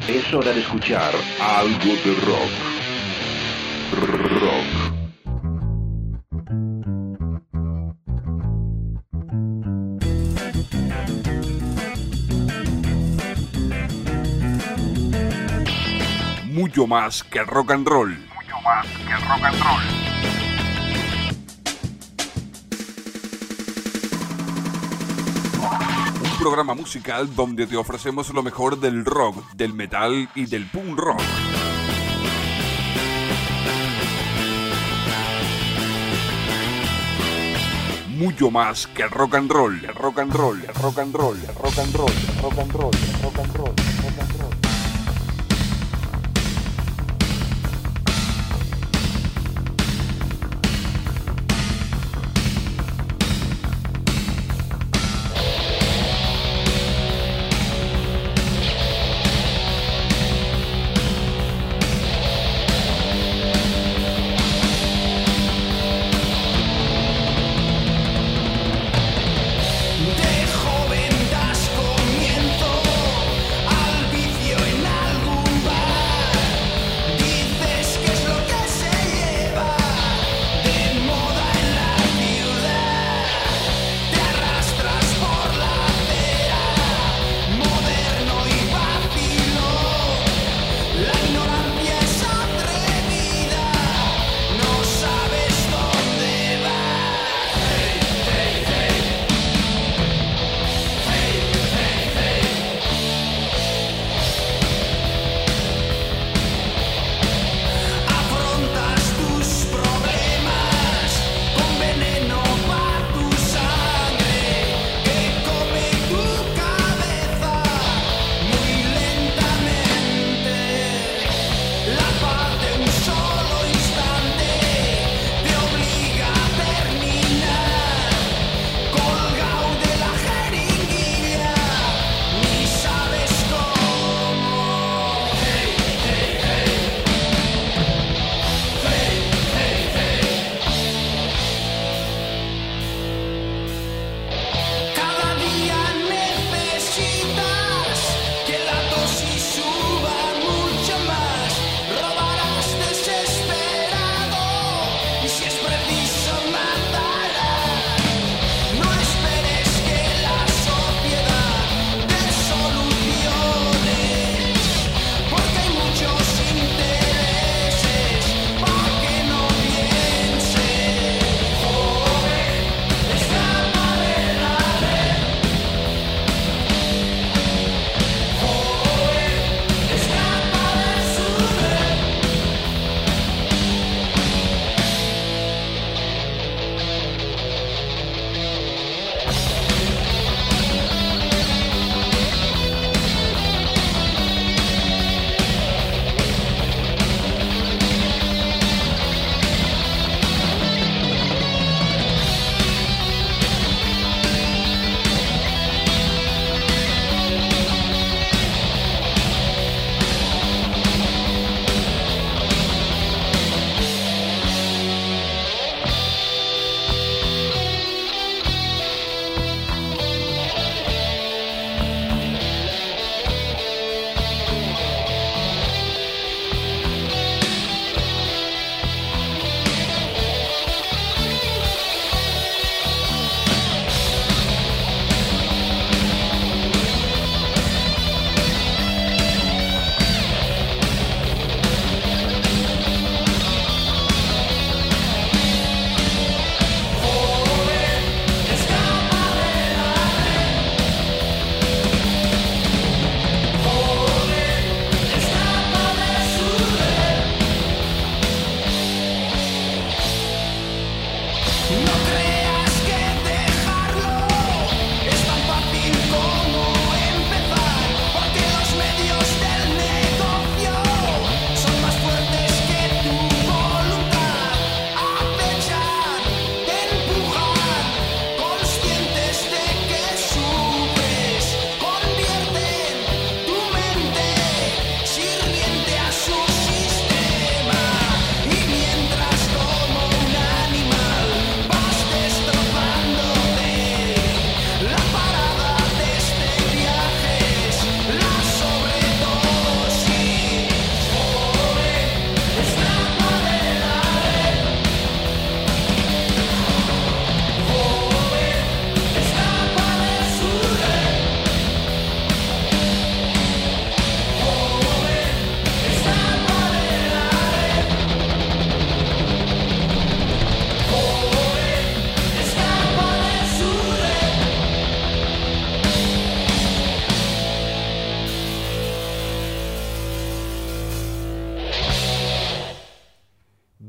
Es hora de escuchar algo de rock. Rock. Mucho más que rock and roll. Mucho más que rock and roll. Un programa musical donde te ofrecemos lo mejor del rock, del metal y del punk rock. Mucho más que rock and roll, rock and roll, rock and roll, rock and roll, rock and roll, rock and roll, rock and roll. De joven das comienzo al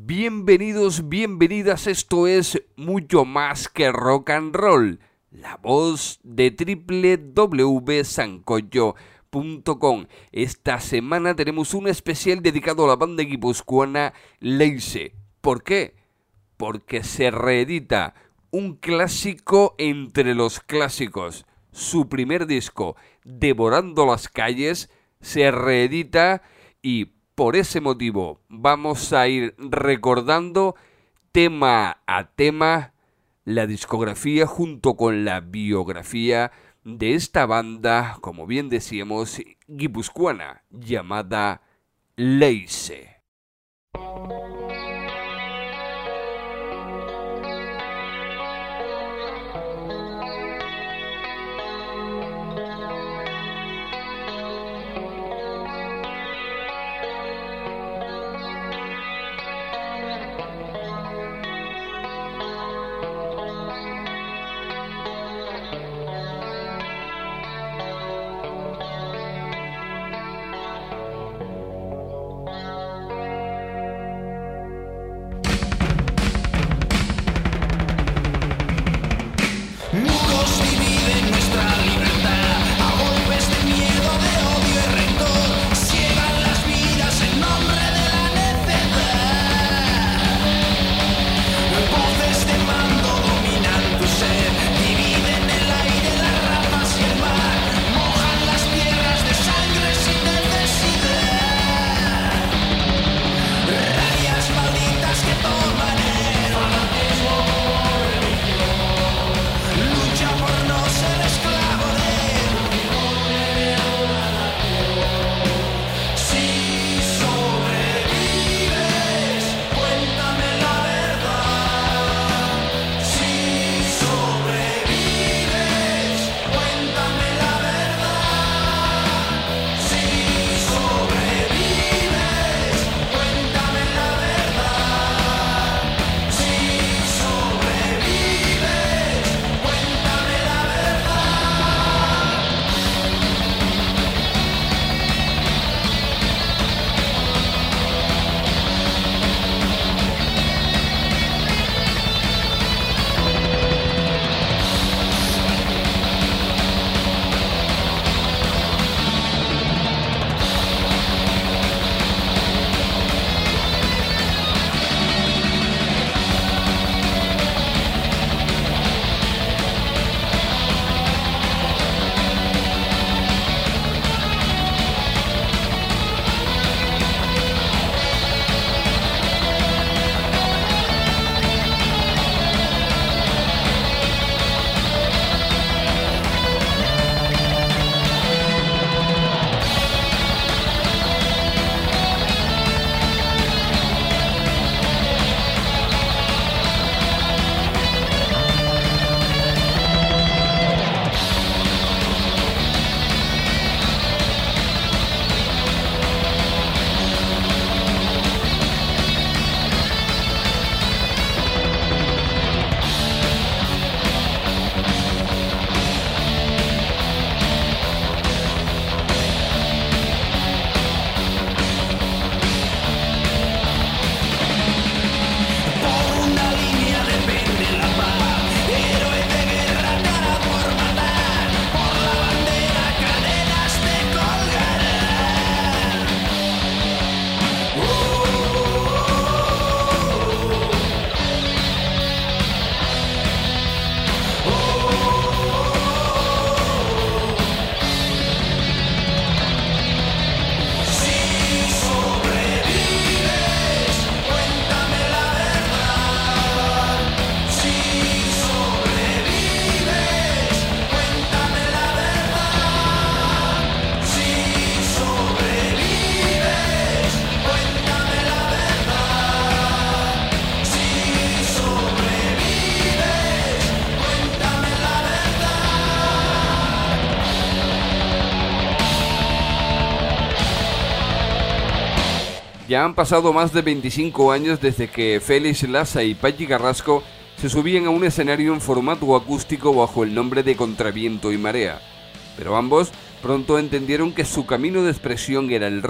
Bienvenidos, bienvenidas, esto es Mucho Más que Rock and Roll, la voz de www.sancocho.com. Esta semana tenemos un especial dedicado a la banda guipuzcoana Leise. ¿Por qué? Porque se reedita un clásico entre los clásicos. Su primer disco, Devorando las Calles, se reedita y por ese motivo vamos a ir recordando tema a tema la discografía junto con la biografía de esta banda, como bien decíamos, guipuzcoana, llamada Leise. Ya han pasado más de 25 años desde que Félix Lassa y Patxi Carrasco se subían a un escenario en formato acústico bajo el nombre de Contraviento y Marea, pero ambos pronto entendieron que su camino de expresión era el rock,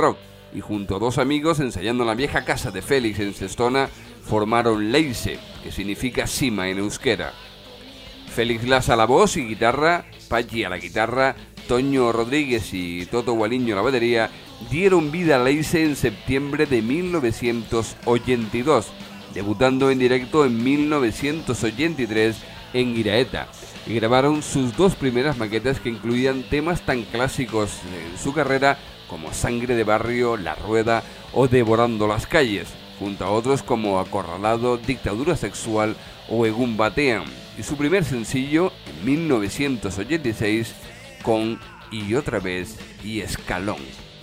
y junto a dos amigos ensayando en la vieja casa de Félix en Sestona formaron Leise, que significa cima en euskera. Félix Lasa a la voz y guitarra, Pachi a la guitarra, Toño Rodríguez y Toto Gualiño a la batería dieron vida a Leise en septiembre de 1982, debutando en directo en 1983 en Iraeta, y grabaron sus dos primeras maquetas que incluían temas tan clásicos en su carrera como Sangre de Barrio, La Rueda o Devorando las Calles, junto a otros como Acorralado, Dictadura Sexual o Egun Batean, y su primer sencillo en 1986 con Y Otra Vez y Escalón.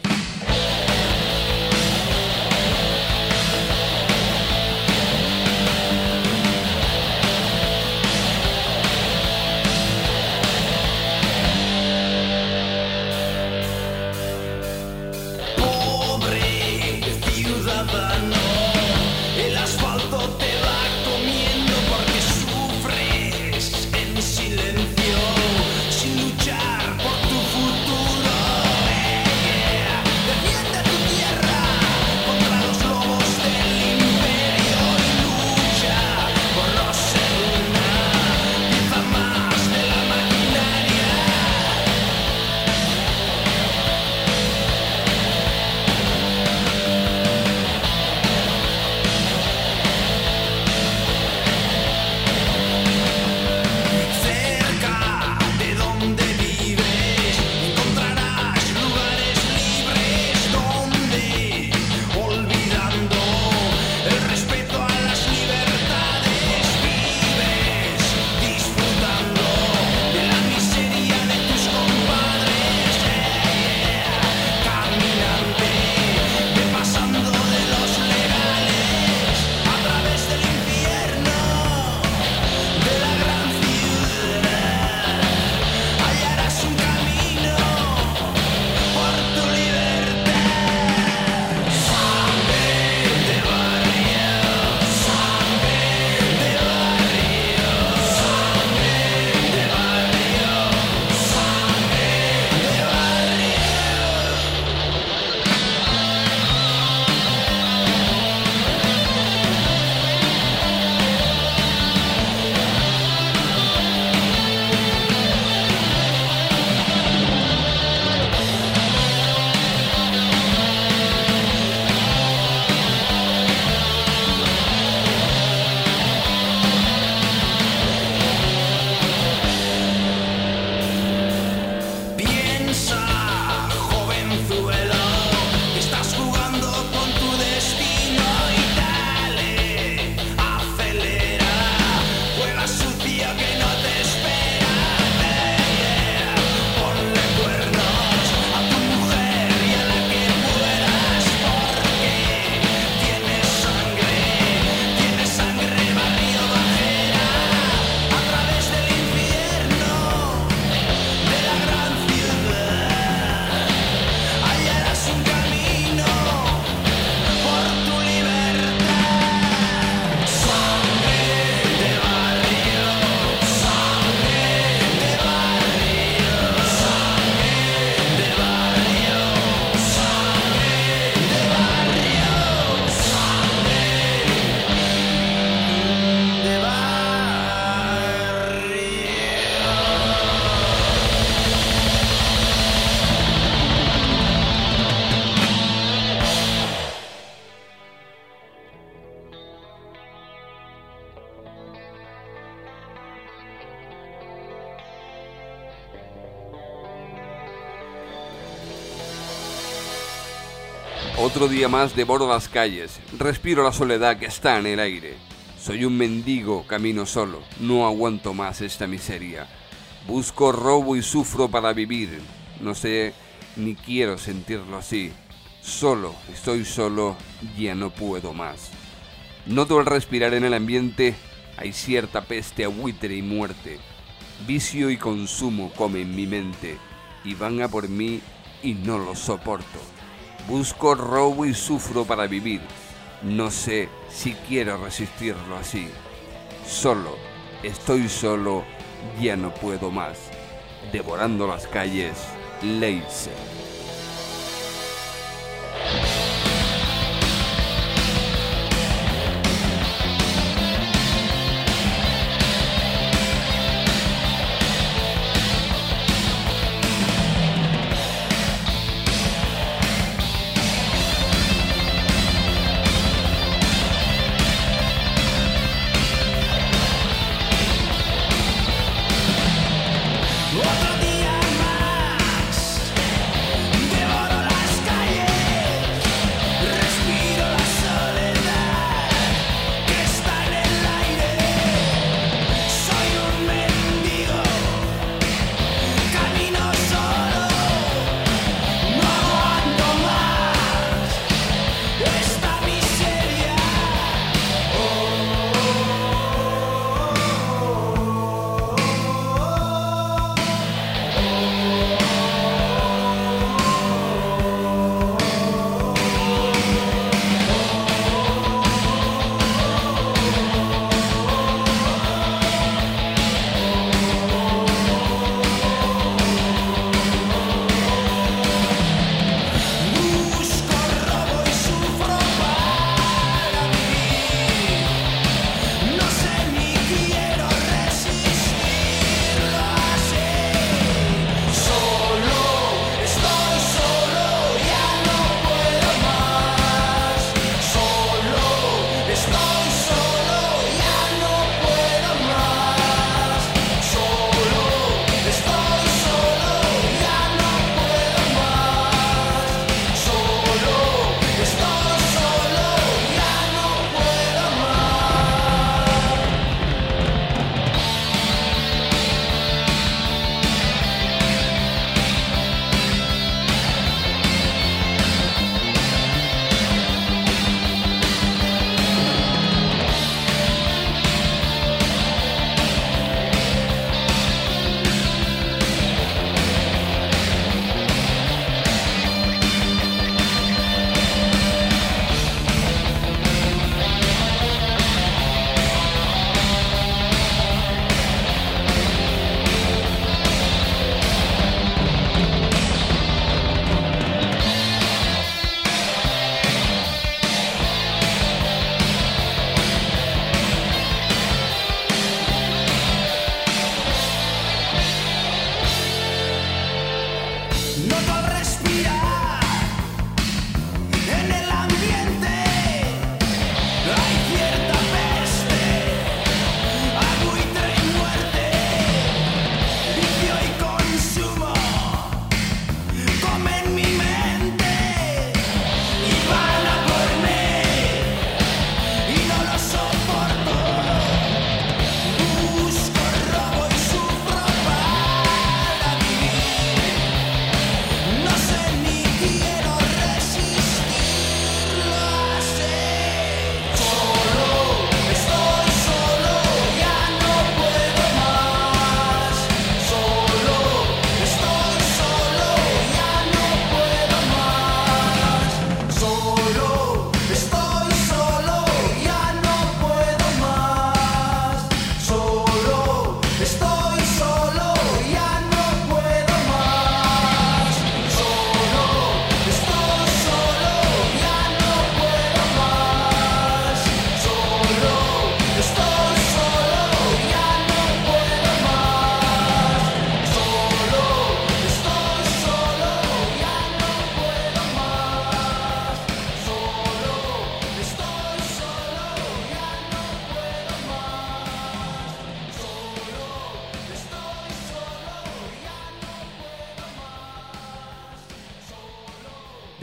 Otro día más devoro las calles, respiro la soledad que está en el aire. Soy un mendigo, camino solo, no aguanto más esta miseria. Busco, robo y sufro para vivir. No sé, ni quiero sentirlo así. Solo, estoy solo, ya no puedo más. Noto al respirar en el ambiente, hay cierta peste a buitre y muerte. Vicio y consumo comen mi mente, y van a por mí y no lo soporto. Busco, robo y sufro para vivir. No sé si quiero resistirlo así. Solo, estoy solo, ya no puedo más. Devorando las calles, Leise.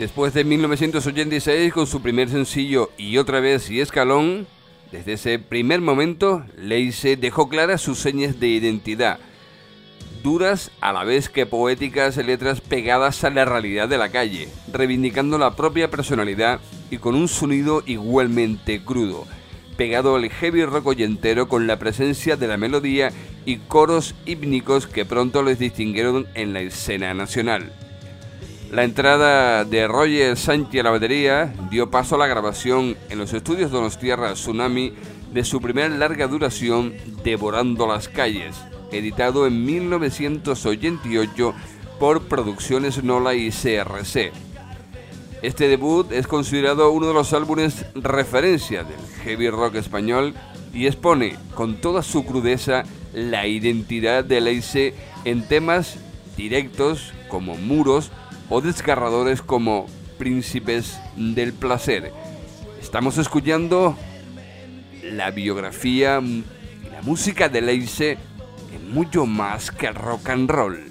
Después de 1986, con su primer sencillo Y otra vez y Escalón, desde ese primer momento, Leise dejó claras sus señas de identidad, duras a la vez que poéticas letras pegadas a la realidad de la calle, reivindicando la propia personalidad y con un sonido igualmente crudo, pegado al heavy rock oyentero con la presencia de la melodía y coros hípnicos que pronto les distinguieron en la escena nacional. La entrada de Roger Sánchez a la batería dio paso a la grabación en los estudios Donostiarra Tsunami de su primera larga duración, Devorando las calles, editado en 1988 por Producciones Nola y CRC. Este debut es considerado uno de los álbumes referencia del heavy rock español y expone con toda su crudeza la identidad de Leise en temas directos como Muros o desgarradores como Príncipes del Placer. Estamos escuchando la biografía y la música de Leise en Mucho Más que Rock and Roll.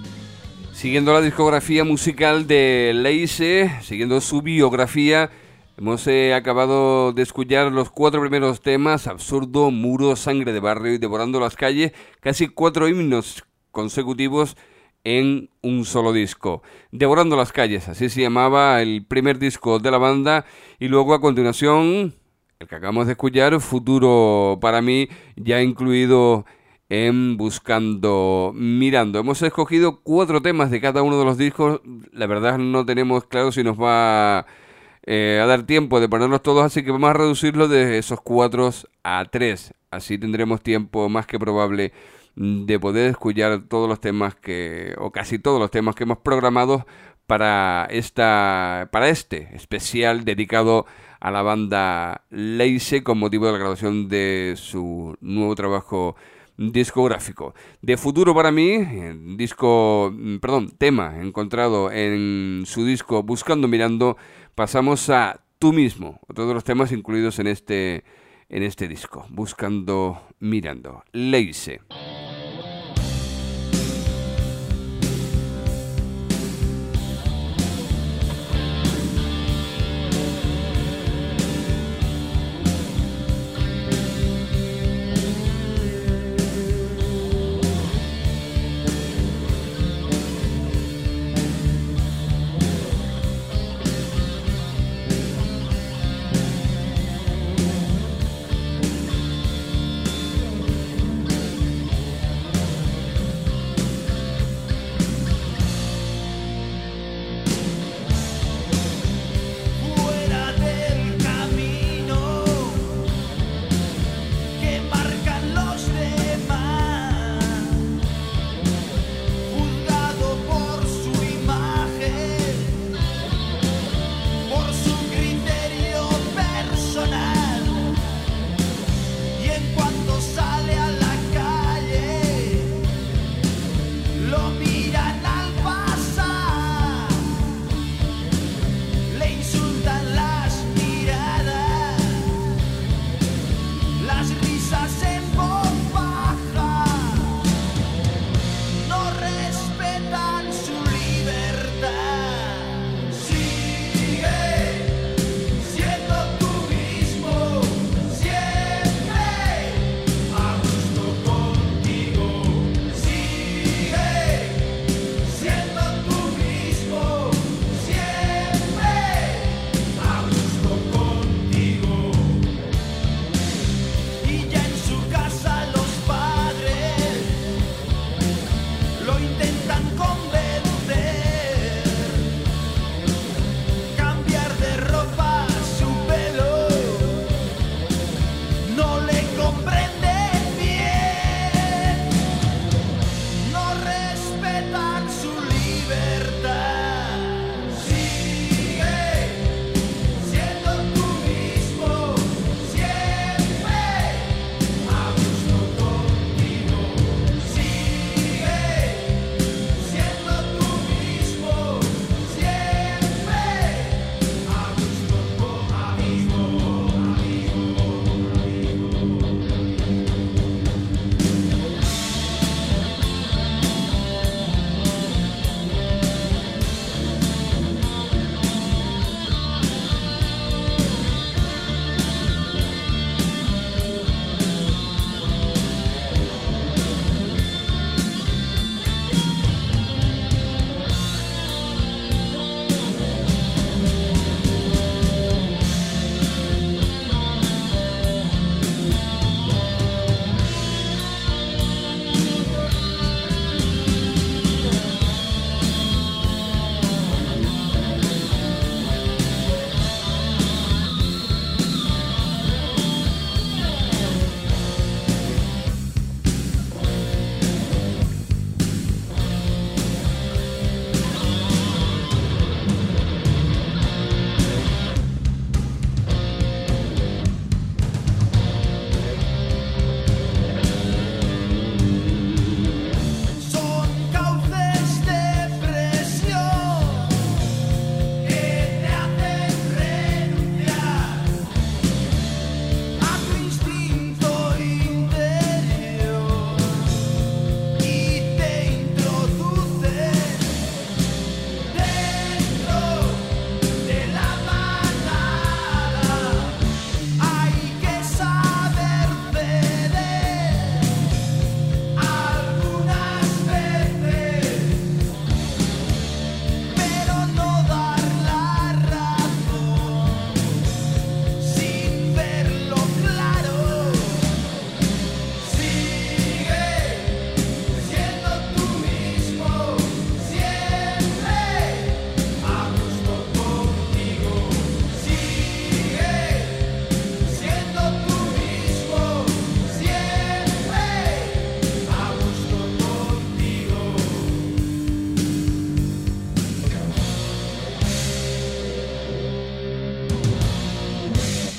Siguiendo la discografía musical de Leise, siguiendo su biografía, Hemos acabado de escuchar los 4 primeros temas: Absurdo, Muro, Sangre de Barrio y Devorando las Calles, casi 4 himnos consecutivos en un solo disco. Devorando las Calles, así se llamaba el primer disco de la banda, y luego a continuación el que acabamos de escuchar, Futuro para mí, ya incluido en Buscando Mirando. Hemos escogido 4 temas de cada uno de los discos. La verdad no tenemos claro si nos va a dar tiempo de ponerlos todos, así que vamos a reducirlo de esos 4 a 3. Así tendremos tiempo más que probable de poder escuchar todos los temas o casi todos los temas que hemos programado para este especial dedicado a la banda Leise con motivo de la grabación de su nuevo trabajo discográfico. De Futuro para mí, tema encontrado en su disco Buscando Mirando, pasamos a Tú Mismo, otro de los temas incluidos en este disco, Buscando Mirando, Leise.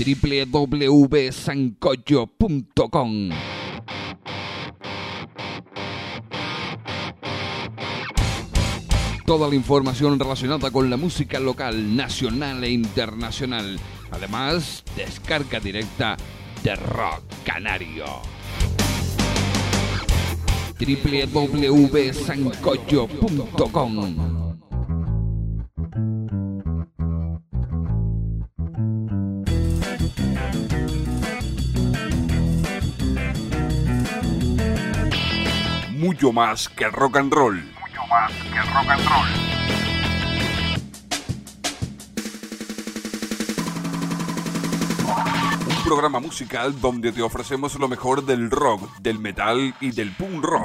www.sancocho.com. Toda la información relacionada con la música local, nacional e internacional. Además, descarga directa de Rock Canario. www.sancocho.com. Mucho más que rock and roll. Mucho más que rock and roll. Un programa musical donde te ofrecemos lo mejor del rock, del metal y del punk rock.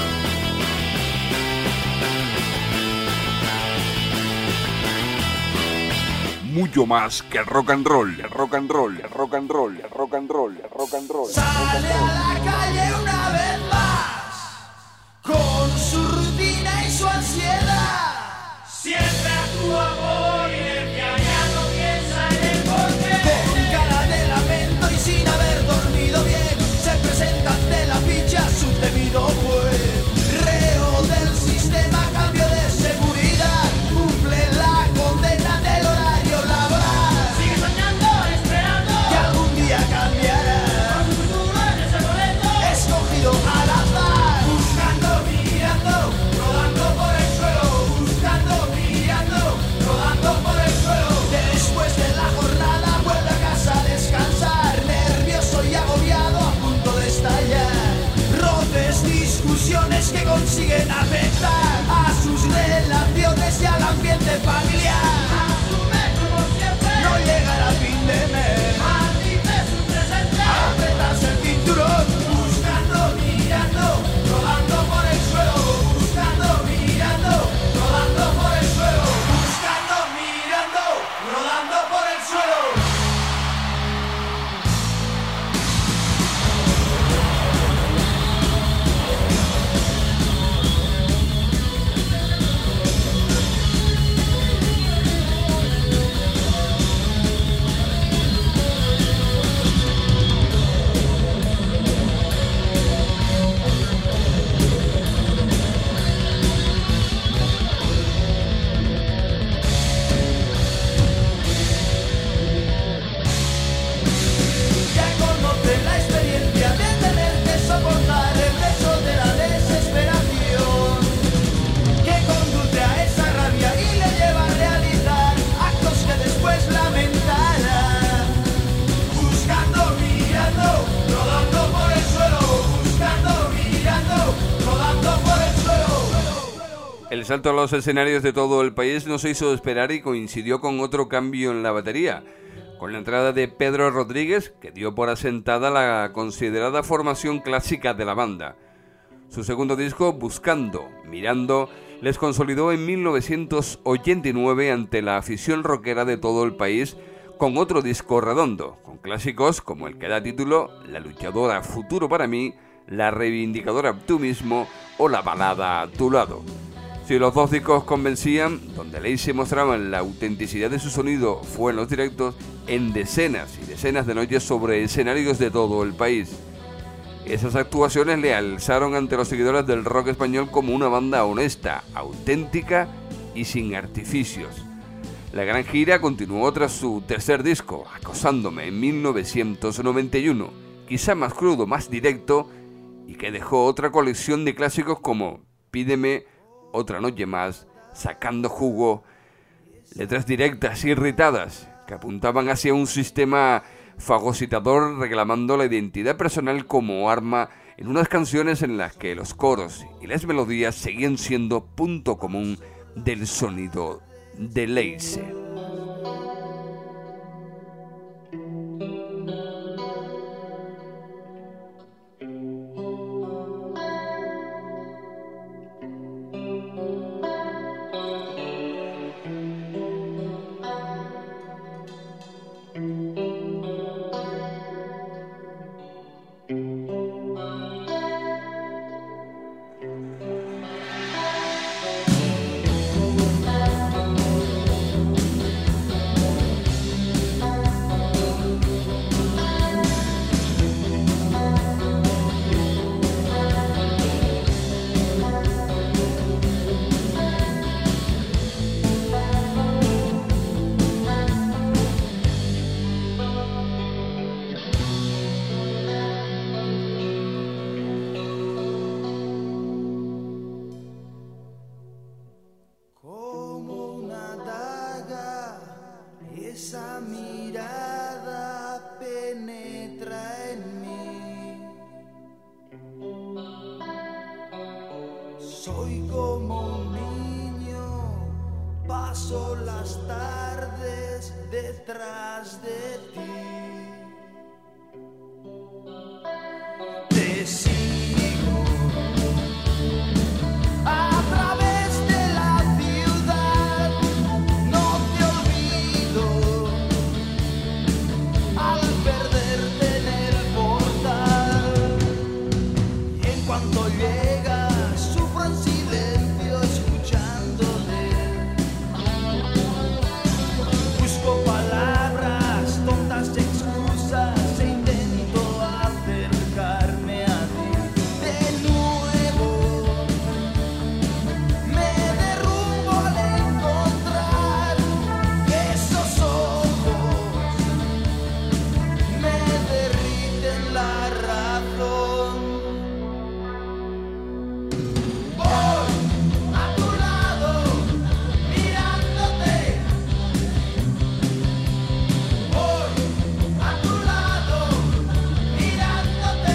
Mucho más que rock and roll, rock and roll, rock and roll, rock and roll, rock and roll. Sale a la calle una vez más, con su rutina y su ansiedad. Siempre actúa por inercia, ya no piensa en el porqué. Con cara de lamento y sin haber dormido bien, se presenta ante la ficha su debido juez. Reo del sistema, cambio de seguridad, cumple la condena del horario laboral. Sigue soñando, esperando que algún día cambiará. Con su futuro en ese boleto, escogido al azar. Buscando, mirando, rodando por el suelo. Buscando, mirando, rodando por el suelo. Después de la jornada vuelve a casa a descansar, nervioso y agobiado, a punto de estallar. Roces, discusiones que consiguen afectar a sus relaciones y al ambiente familiar. Asume como siempre, no llegará a fin de mes. Maldice su presente, apretarse el cinturón. Buscando, mirando, rodando por el suelo. Buscando, mirando, rodando por el suelo. Buscando, mirando, rodando por el suelo. Ya conoce la experiencia de tener que soportar el peso de la desesperación que conduce a esa rabia y le lleva a realizar actos que después lamentará. Buscando, mirando, rodando por el suelo. Buscando, mirando, rodando por el suelo. El salto a los escenarios de todo el país no se hizo esperar y coincidió con otro cambio en la batería, con la entrada de Pedro Rodríguez, que dio por asentada la considerada formación clásica de la banda. Su segundo disco, Buscando, Mirando, les consolidó en 1989 ante la afición rockera de todo el país, con otro disco redondo, con clásicos como el que da título La luchadora Futuro para mí, La reivindicadora Tú mismo o la balada A tu lado. Si los dos discos convencían, donde Leise mostraba la autenticidad de su sonido fue en los directos en decenas y decenas de noches sobre escenarios de todo el país. Esas actuaciones le alzaron ante los seguidores del rock español como una banda honesta, auténtica y sin artificios. La gran gira continuó tras su tercer disco, Acosándome, en 1991, quizá más crudo, más directo, y que dejó otra colección de clásicos como Pídeme, Otra noche más, Sacando jugo, letras directas y irritadas que apuntaban hacia un sistema fagocitador reclamando la identidad personal como arma en unas canciones en las que los coros y las melodías seguían siendo punto común del sonido de Leise. Soy como un niño, paso las tardes detrás de ti. Te sigo a través de la ciudad, no te olvido al perderte en el portal. Y en cuanto llegas, sufro en silencio escuchándote. Busco palabras, tontas excusas e intento acercarme a ti. De nuevo me derrumbo al encontrar esos ojos, me derriten la razón. Voy a tu lado mirándote. Voy a tu lado mirándote.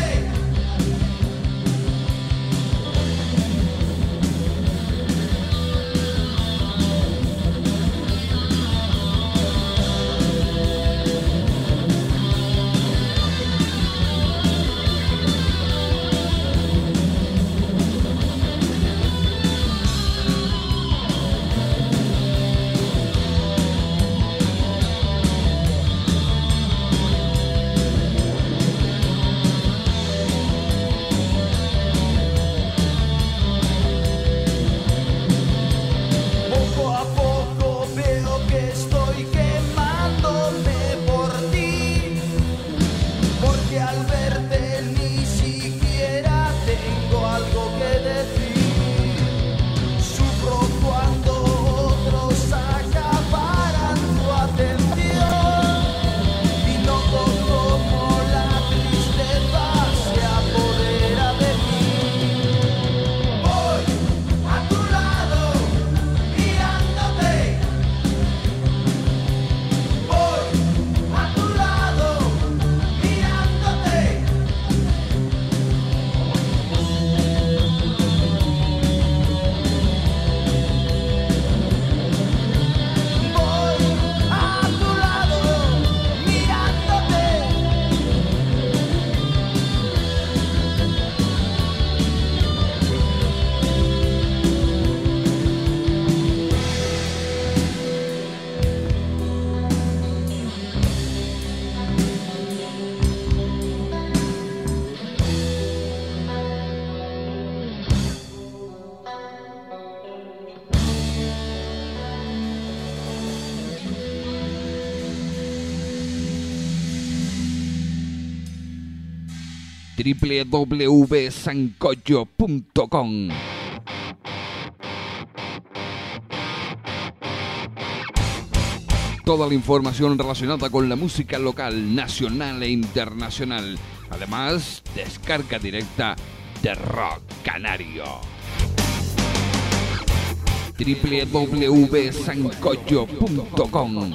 Poco a poco veo que estoy quemándome por ti, porque al verte ni siquiera tengo algo que decir. Sufro cuando otros acaparan tu atención y noto como la tristeza se apodera de mí. Voy a tu lado mirándote. Voy a tu lado mirándote. Voy a tu lado mirándote. www.sancocho.com. Toda la información relacionada con la música local, nacional e internacional. Además, descarga directa de Rock Canario. www.sancocho.com.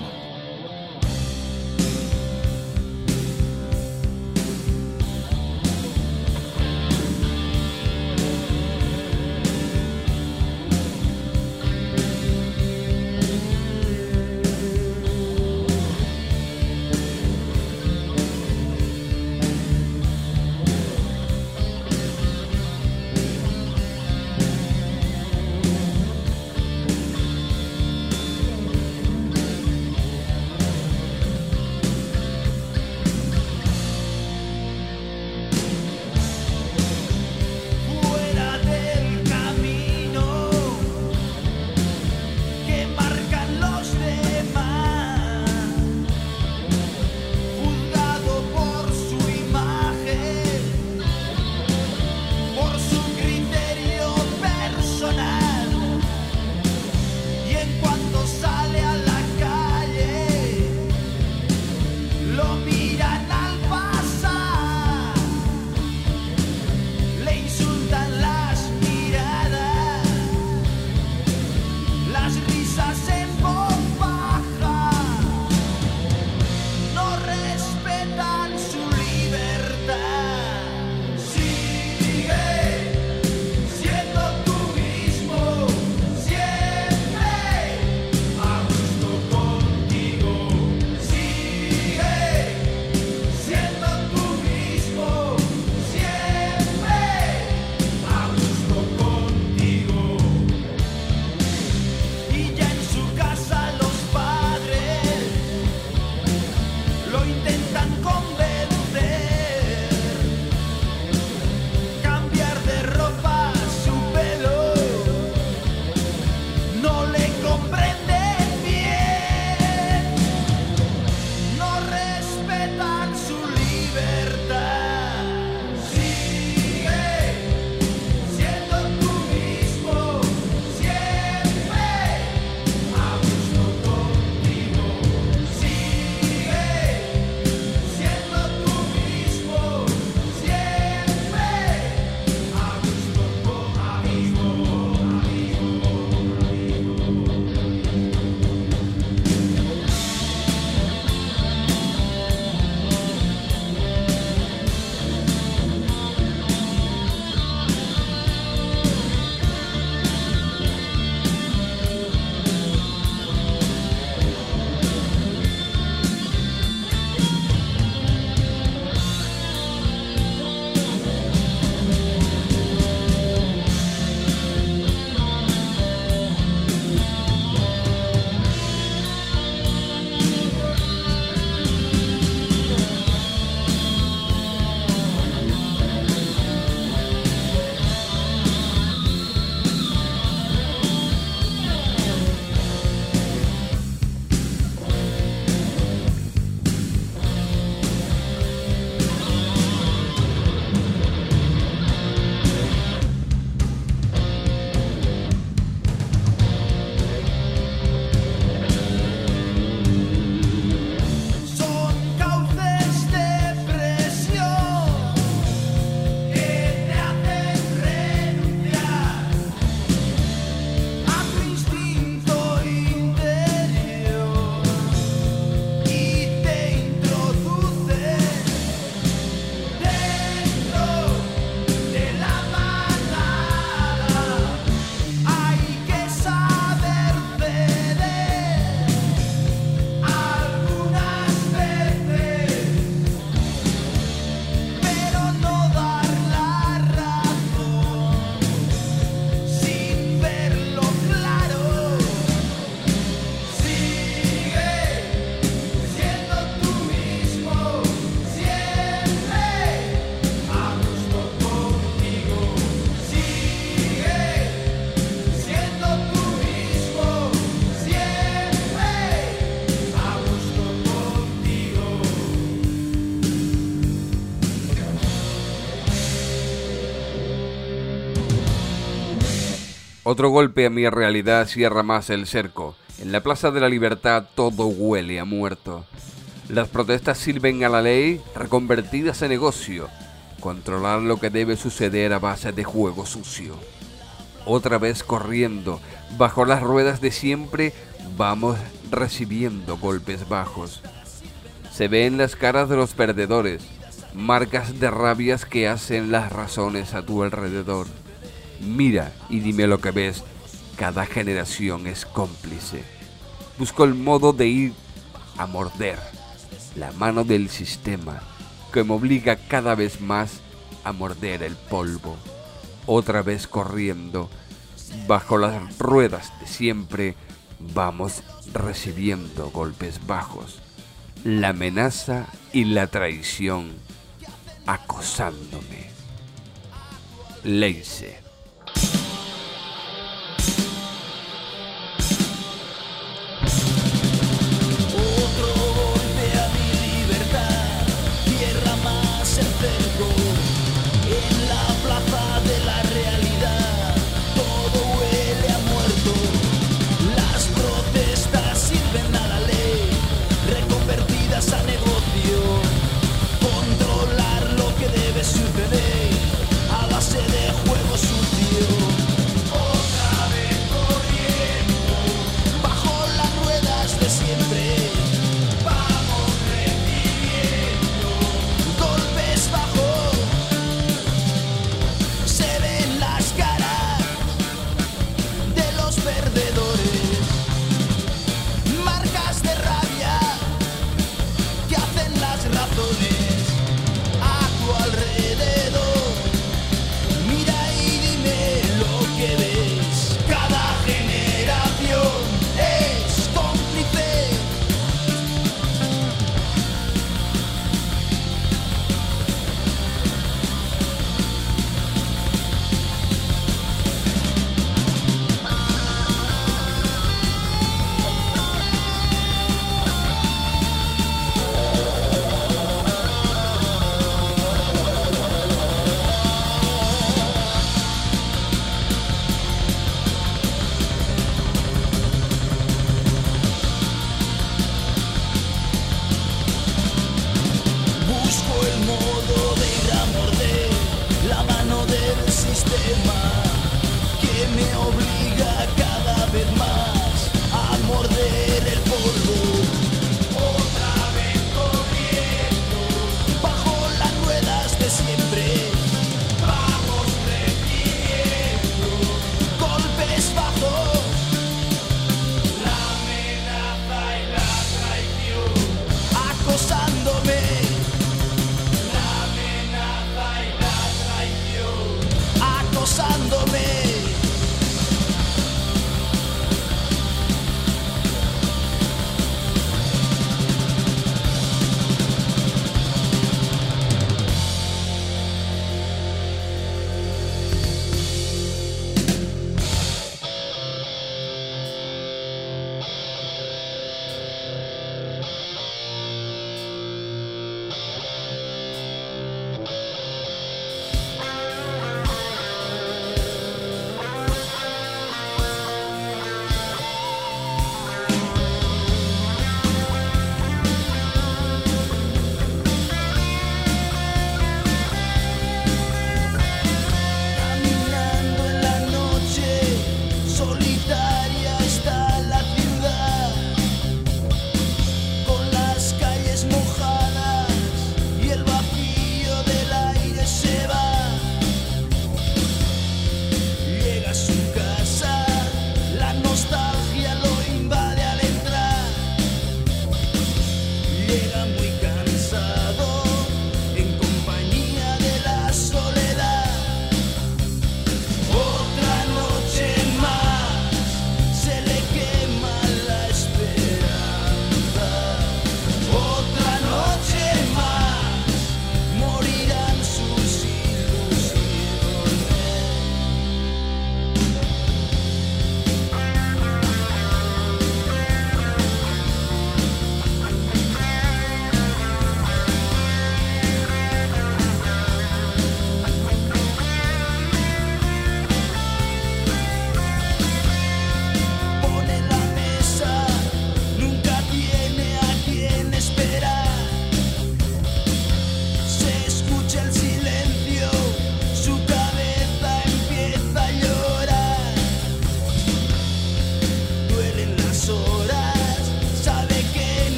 Otro golpe a mi realidad cierra más el cerco. En la Plaza de la Libertad todo huele a muerto. Las protestas sirven a la ley reconvertidas en negocio. Controlar lo que debe suceder a base de juego sucio. Otra vez corriendo, bajo las ruedas de siempre, vamos recibiendo golpes bajos. Se ven las caras de los perdedores, marcas de rabias que hacen las razones a tu alrededor. Mira y dime lo que ves, cada generación es cómplice. Busco el modo de ir a morder la mano del sistema que me obliga cada vez más a morder el polvo. Otra vez corriendo, bajo las ruedas de siempre, vamos recibiendo golpes bajos. La amenaza y la traición acosándome. Leice. A base de juegos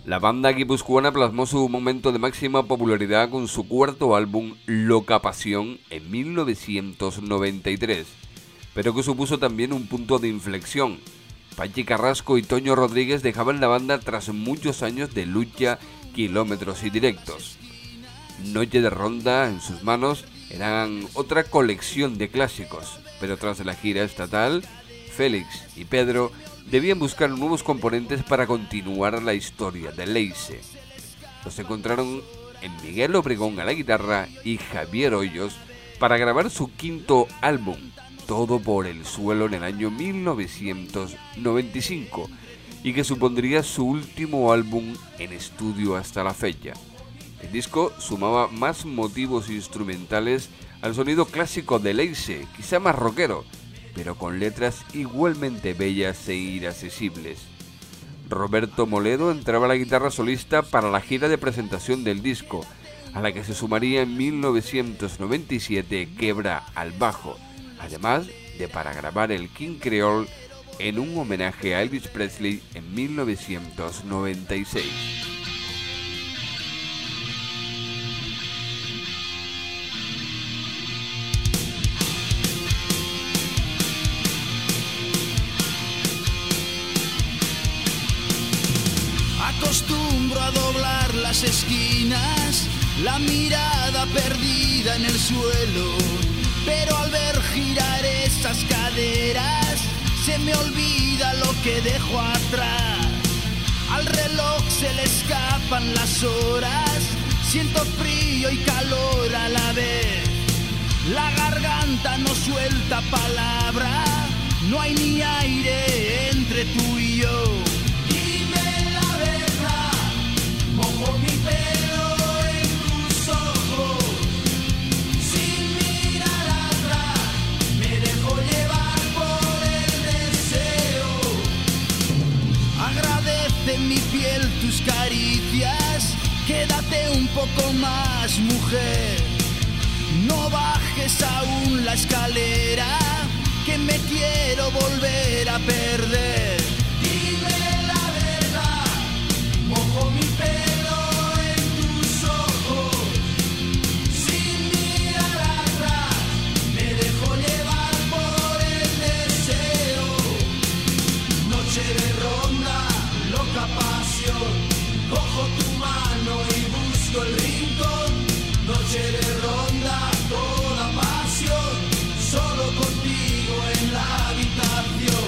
La banda guipuzcoana plasmó su momento de máxima popularidad con su cuarto álbum Loca Pasión en 1993, pero que supuso también un punto de inflexión. Pachi Carrasco y Toño Rodríguez dejaban la banda tras muchos años de lucha, kilómetros y directos. Noche de Ronda en sus manos eran otra colección de clásicos, pero tras la gira estatal, Félix y Pedro debían buscar nuevos componentes para continuar la historia de Leise. Los encontraron en Miguel Obregón a la guitarra y Javier Hoyos para grabar su quinto álbum, Todo por el Suelo, en el año 1995, y que supondría su último álbum en estudio hasta la fecha. El disco sumaba más motivos instrumentales al sonido clásico de Leise, quizá más rockero, pero con letras igualmente bellas e inaccesibles. Roberto Moledo entraba a la guitarra solista para la gira de presentación del disco, a la que se sumaría en 1997 Quebra al bajo, además de para grabar el King Creole en un homenaje a Elvis Presley en 1996. Acostumbro a doblar las esquinas, la mirada perdida en el suelo, pero al ver girar esas caderas se me olvida lo que dejo atrás. Al reloj se le escapan las horas, siento frío y calor a la vez. La garganta no suelta palabra, no hay ni aire entre tú y yo. Mojo mi pelo en tus ojos, sin mirar atrás, me dejo llevar por el deseo. Agradece mi piel tus caricias, quédate un poco más, mujer. No bajes aún la escalera, que me quiero volver a perder. Dime la verdad, mojo mi pelo. Cojo tu mano y busco el rincón. Noche de ronda, toda pasión, solo contigo en la habitación.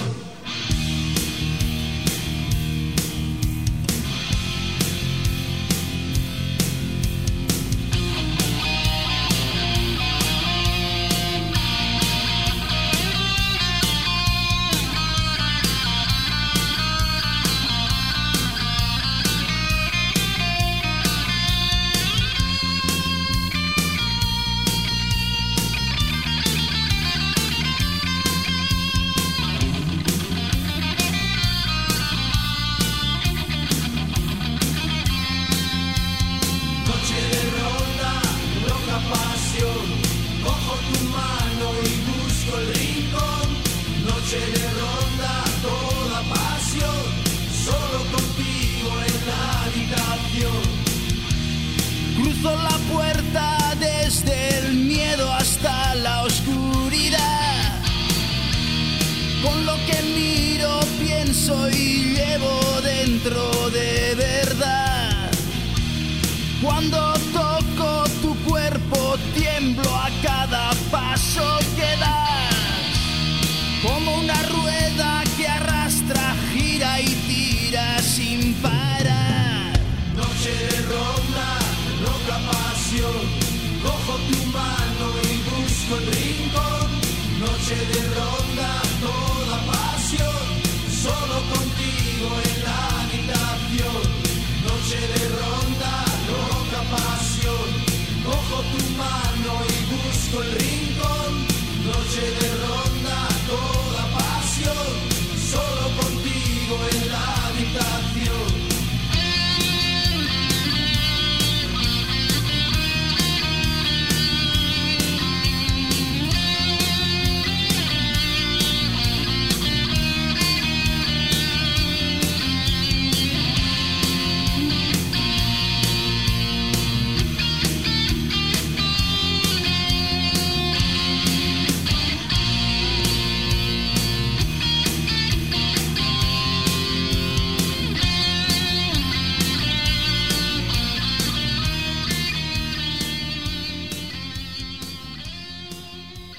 Cruzo la puerta desde el miedo hasta la oscuridad. Con lo que miro, pienso y llevo dentro de verdad. Cuando toco tu cuerpo, tiemblo a cada paso que das. Como una rueda que arrastra, gira y tira sin parar. Noche de ronda, loca pasión, cojo tu mano y busco el rincón. Noche de ronda, toda pasión, solo contigo en la habitación. Noche de ronda, loca pasión, cojo tu mano y busco el rincón. Noche de ronda, toda pasión, solo contigo en la habitación.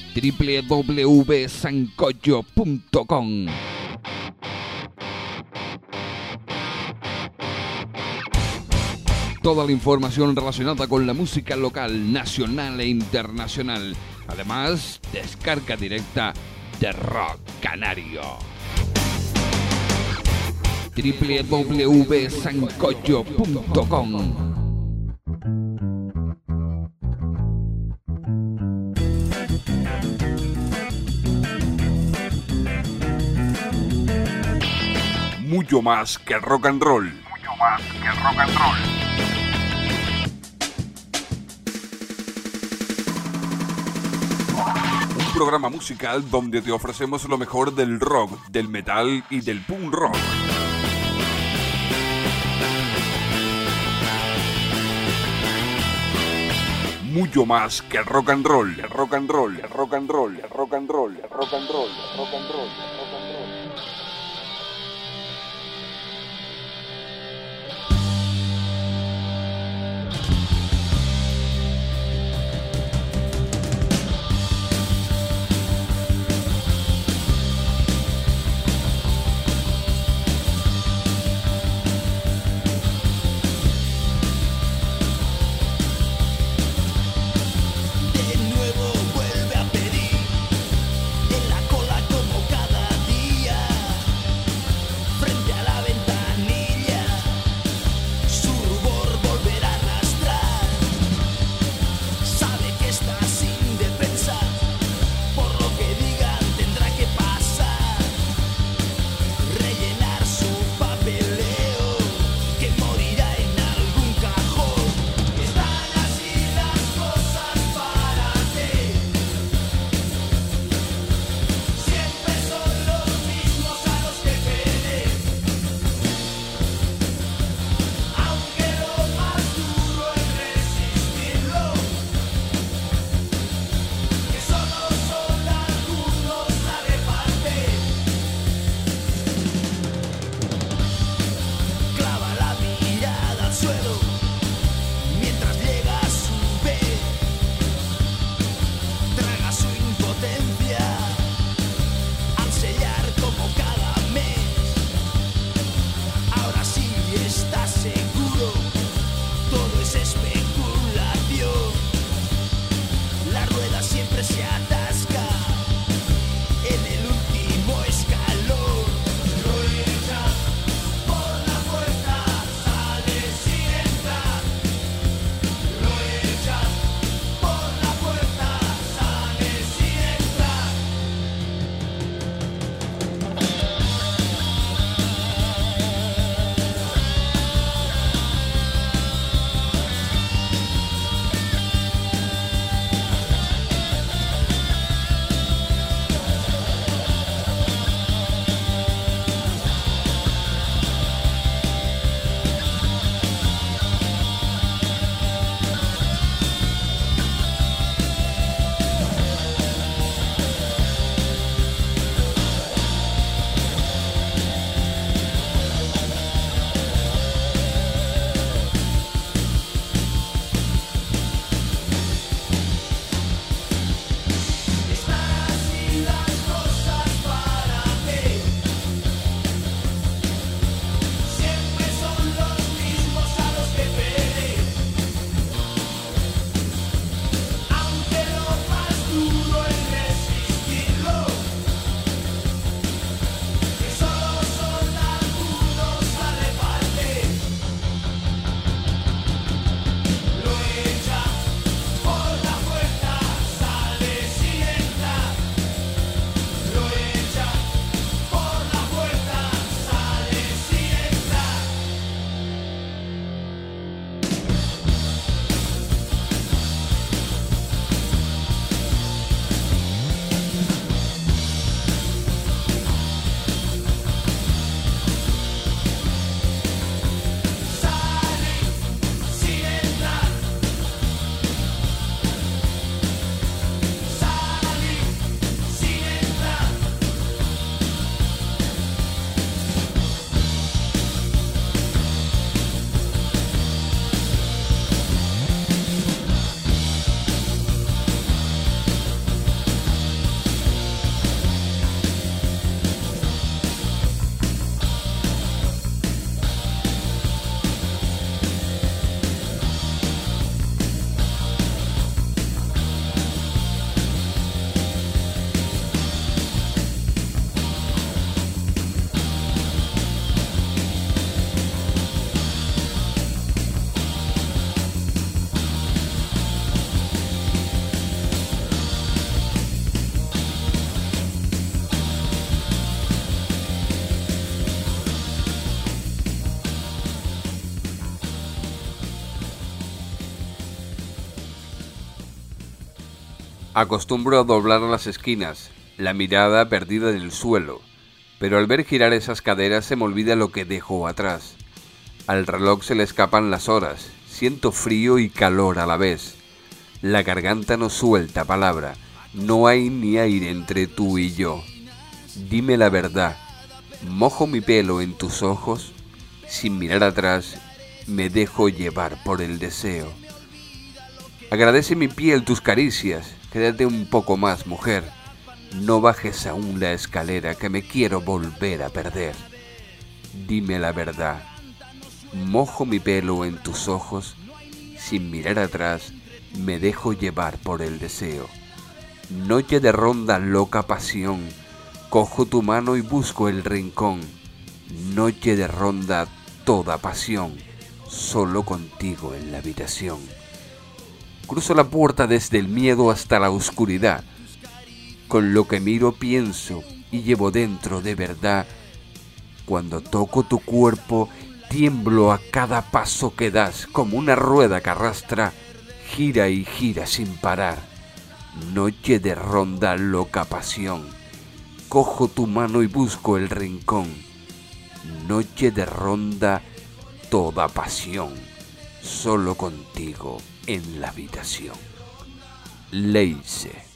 www.sancocho.com. Toda la información relacionada con la música local, nacional e internacional. Además, descarga directa de Rock Canario. www.sancocho.com. Mucho más que rock and roll. Mucho más que rock and roll. Un programa musical donde te ofrecemos lo mejor del rock, del metal y del punk rock. Mucho más que rock and roll. Rock and roll, rock and roll, rock and roll, rock and roll, rock and roll, rock and roll. De nuevo vuelve a pedir en la cola como cada Acostumbro a doblar las esquinas, la mirada perdida en el suelo, pero al ver girar esas caderas se me olvida lo que dejo atrás. Al reloj se le escapan las horas, siento frío y calor a la vez. La garganta no suelta palabra, no hay ni aire entre tú y yo. Dime la verdad, mojo mi pelo en tus ojos, sin mirar atrás me dejo llevar por el deseo. Agradece mi piel tus caricias, quédate un poco más, mujer. No bajes aún la escalera que me quiero volver a perder. Dime la verdad, mojo mi pelo en tus ojos, sin mirar atrás me dejo llevar por el deseo. Noche de ronda, loca pasión, cojo tu mano y busco el rincón. Noche de ronda, toda pasión, solo contigo en la habitación. Cruzo la puerta desde el miedo hasta la oscuridad. Con lo que miro pienso y llevo dentro de verdad. Cuando toco tu cuerpo tiemblo a cada paso que das, como una rueda que arrastra, gira y gira sin parar. Noche de ronda, loca pasión, cojo tu mano y busco el rincón. Noche de ronda, toda pasión, solo contigo en la habitación. Leise.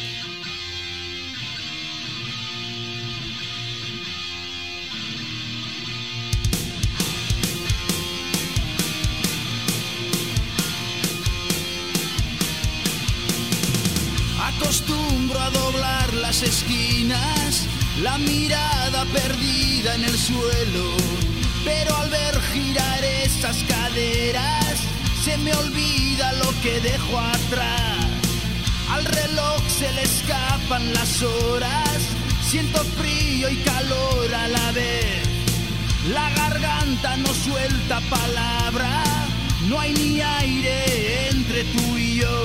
Acostumbro a doblar las esquinas, la mirada perdida en el suelo, pero al ver girar esas caderas se me olvida lo que dejo atrás. Al reloj se le escapan las horas, siento frío y calor a la vez. La garganta no suelta palabra, no hay ni aire entre tú y yo.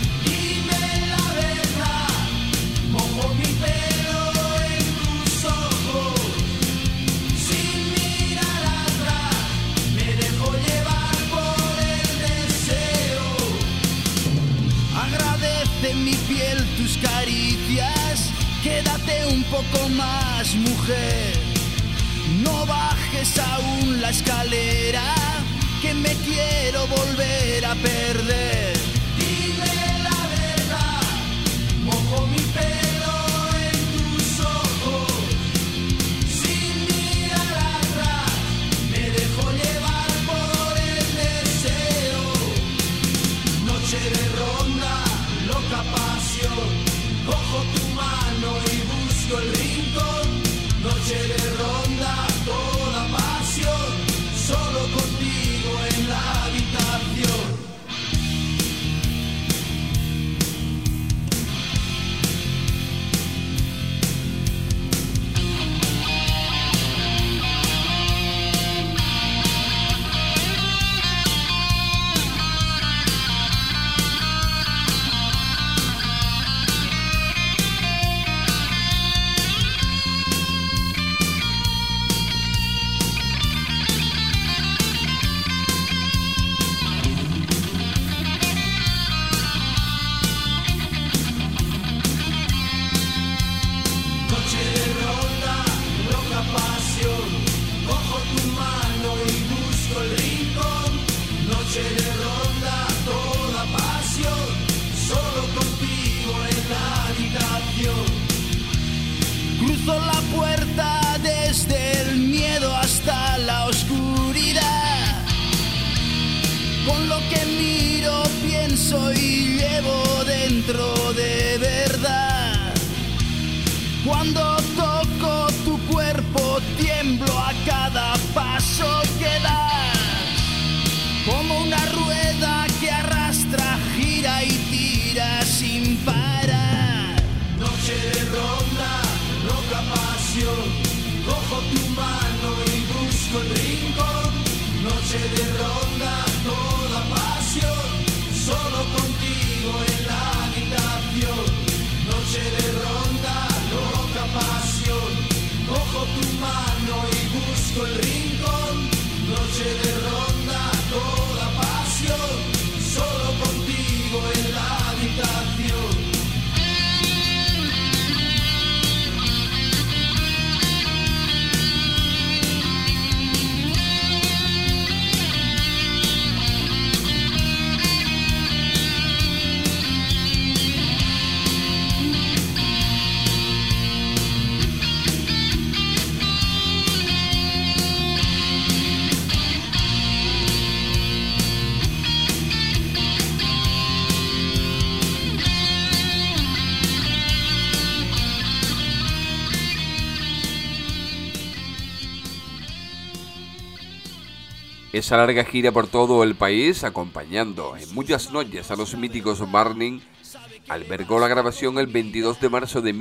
Mojo mi pelo en tus ojos, sin mirar atrás, me dejo llevar por el deseo. Agradece mi piel tus caricias, quédate un poco más, mujer. No bajes aún la escalera, que me quiero volver a perder. Dime la verdad, mojo mi pelo. Cojo tu mano y busco el rincón. Noche de ronda, toda pasión, solo contigo en la habitación. Cruzo la puerta desde el miedo hasta la oscuridad. Con lo que miro, pienso y llevo dentro de verdad. Cuando toco tu cuerpo, tiemblo a cada paso que das. Como una rueda que arrastra, gira y tira sin parar. Noche de ronda, loca pasión, cojo tu mano y busco el rincón. Noche de ronda, toda pasión, solo contigo en la habitación. Noche de ronda, loca pasión, cojo tu mano y busco el rincón. Noche de ronda, toda pasión, solo contigo en la habitación. Esa larga gira por todo el país, acompañando en muchas noches a los míticos Burning, albergó la grabación el 22 de marzo de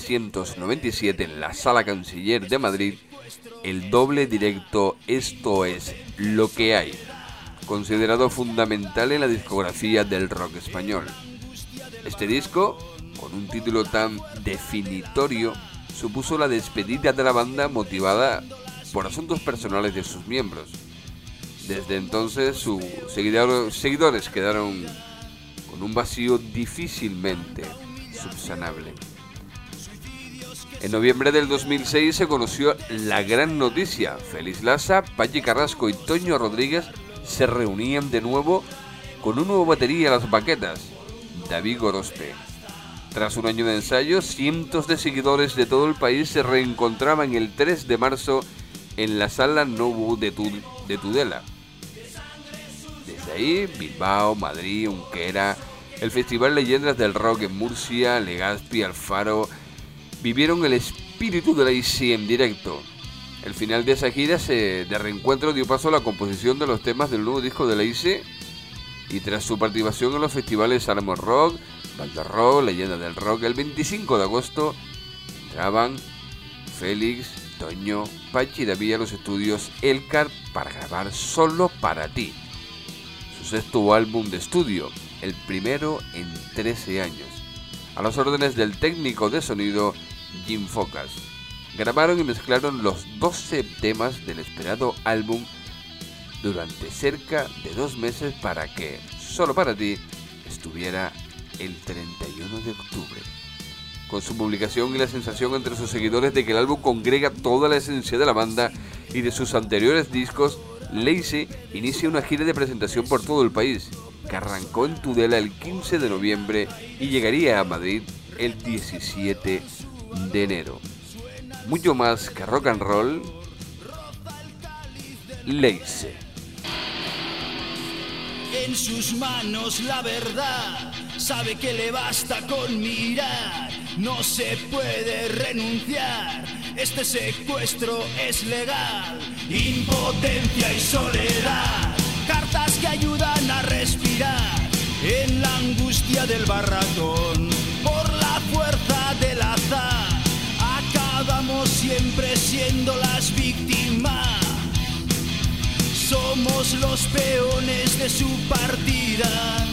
1997 en la Sala Canciller de Madrid, el doble directo Esto es lo que hay, considerado fundamental en la discografía del rock español. Este disco, con un título tan definitorio, supuso la despedida de la banda motivada por asuntos personales de sus miembros. Desde entonces sus seguidores quedaron con un vacío difícilmente subsanable. En noviembre del 2006 se conoció la gran noticia. Félix Lassa, Pachi Carrasco y Toño Rodríguez se reunían de nuevo con un nuevo batería a las baquetas, David Gorospe. Tras un año de ensayos, cientos de seguidores de todo el país se reencontraban el 3 de marzo en la Sala Nobu de Tudela. Desde ahí, Bilbao, Madrid, Unquera, el Festival Leyendas del Rock en Murcia, Legazpi, Alfaro, vivieron el espíritu de Lazy en directo. El final de esa gira de reencuentro dio paso a la composición de los temas del nuevo disco de Lazy, y tras su participación en los festivales Álamo Rock, Valda Rock, Leyenda del Rock, el 25 de agosto entraban Félix, Toño, Pachi y David a los estudios Elcar para grabar Solo para ti, su sexto álbum de estudio, el primero en 13 años, a las órdenes del técnico de sonido Jim Focas. Grabaron y mezclaron los 12 temas del esperado álbum durante cerca de 2 meses para que Solo para ti estuviera el 31 de octubre. Con su publicación y la sensación entre sus seguidores de que el álbum congrega toda la esencia de la banda y de sus anteriores discos, Lazy inicia una gira de presentación por todo el país, que arrancó en Tudela el 15 de noviembre y llegaría a Madrid el 17 de enero. Mucho más que rock and roll, Lazy. En sus manos la verdad, sabe que le basta con mirar, no se puede renunciar, este secuestro es legal, impotencia y soledad, cartas que ayudan a respirar, en la angustia del barracón, por la fuerza del azar, acabamos siempre siendo las víctimas. Somos los peones de su partida.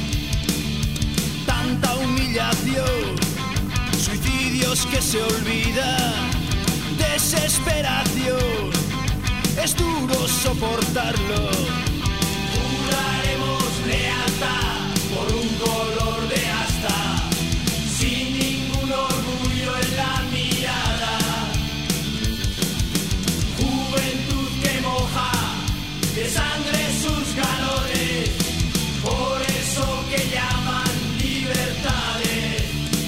Tanta humillación, suicidios que se olvidan, desesperación, es duro soportarlo. Juraremos lealtad por un color de asta, sin ningún orgullo en la mirada. Juventud que moja de sangre sus galones, por eso que llaman libertades.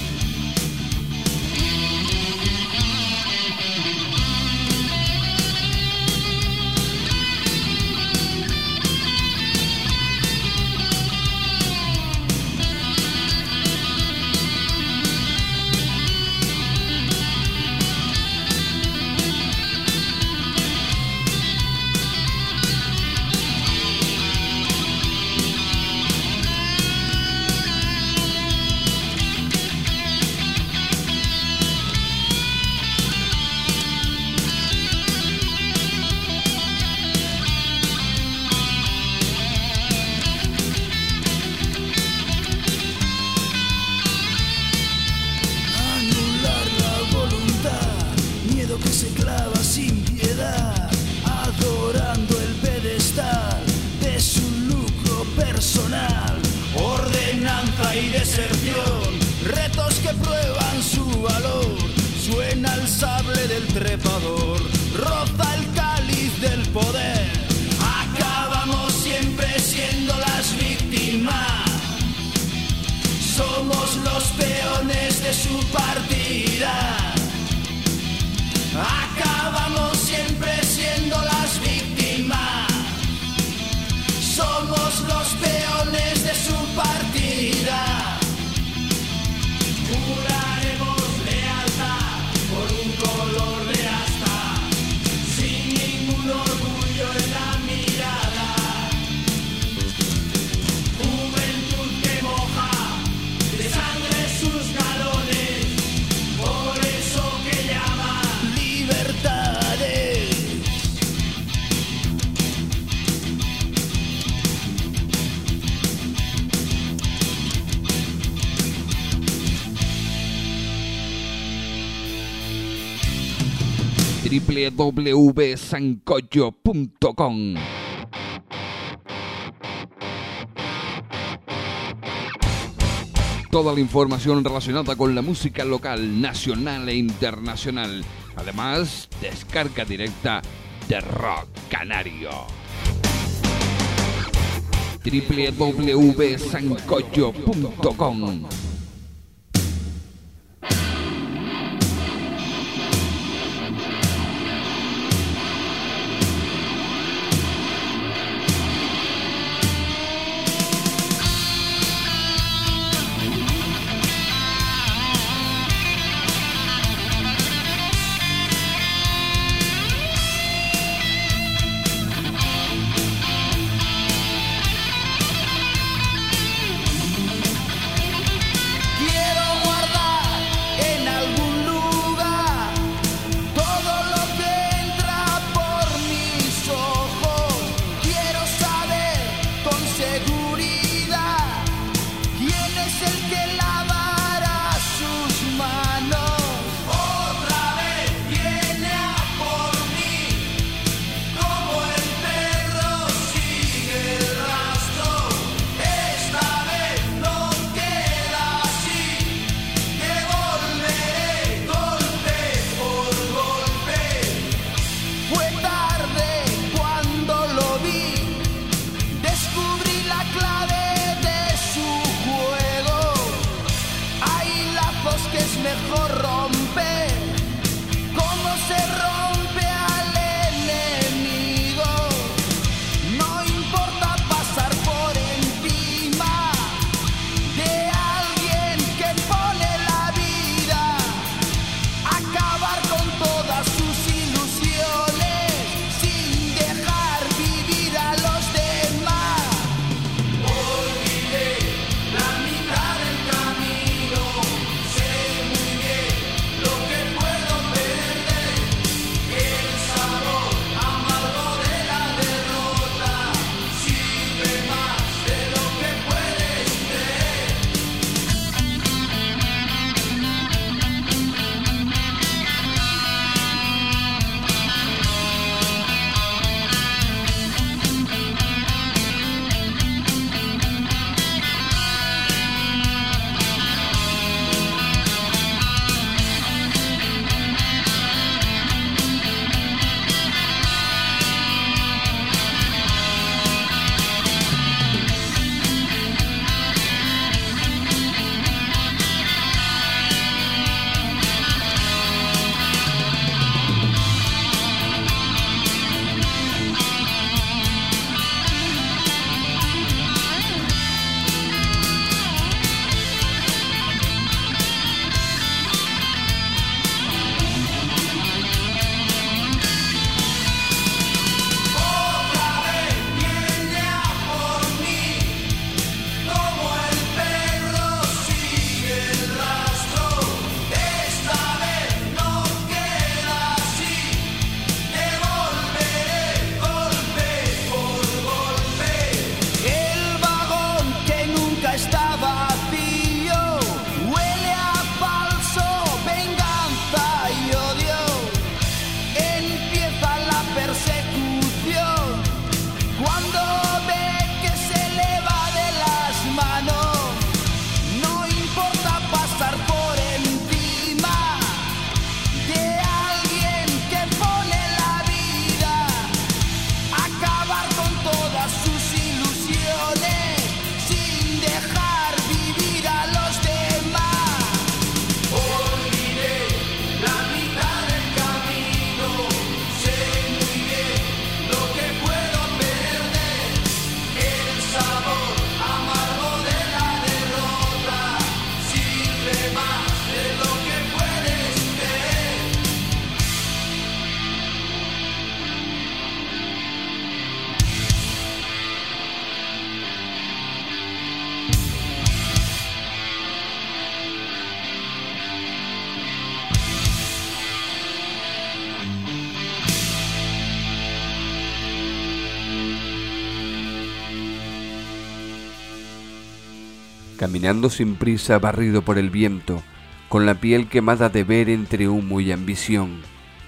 Y deserción, retos que prueban su valor, suena el sable del trepador, roza el cáliz del poder, acabamos siempre siendo las víctimas, somos los peones de su partida, acabamos siempre siendo las víctimas, somos los peones de su partida. Juraremos lealtad por un color de asta, sin ningún orgullo en la mirada. www.sancocho.com. Toda la información relacionada con la música local, nacional e internacional. Además, descarga directa de Rock Canario. www.sancocho.com. caminando sin prisa, barrido por el viento, con la piel quemada de ver entre humo y ambición.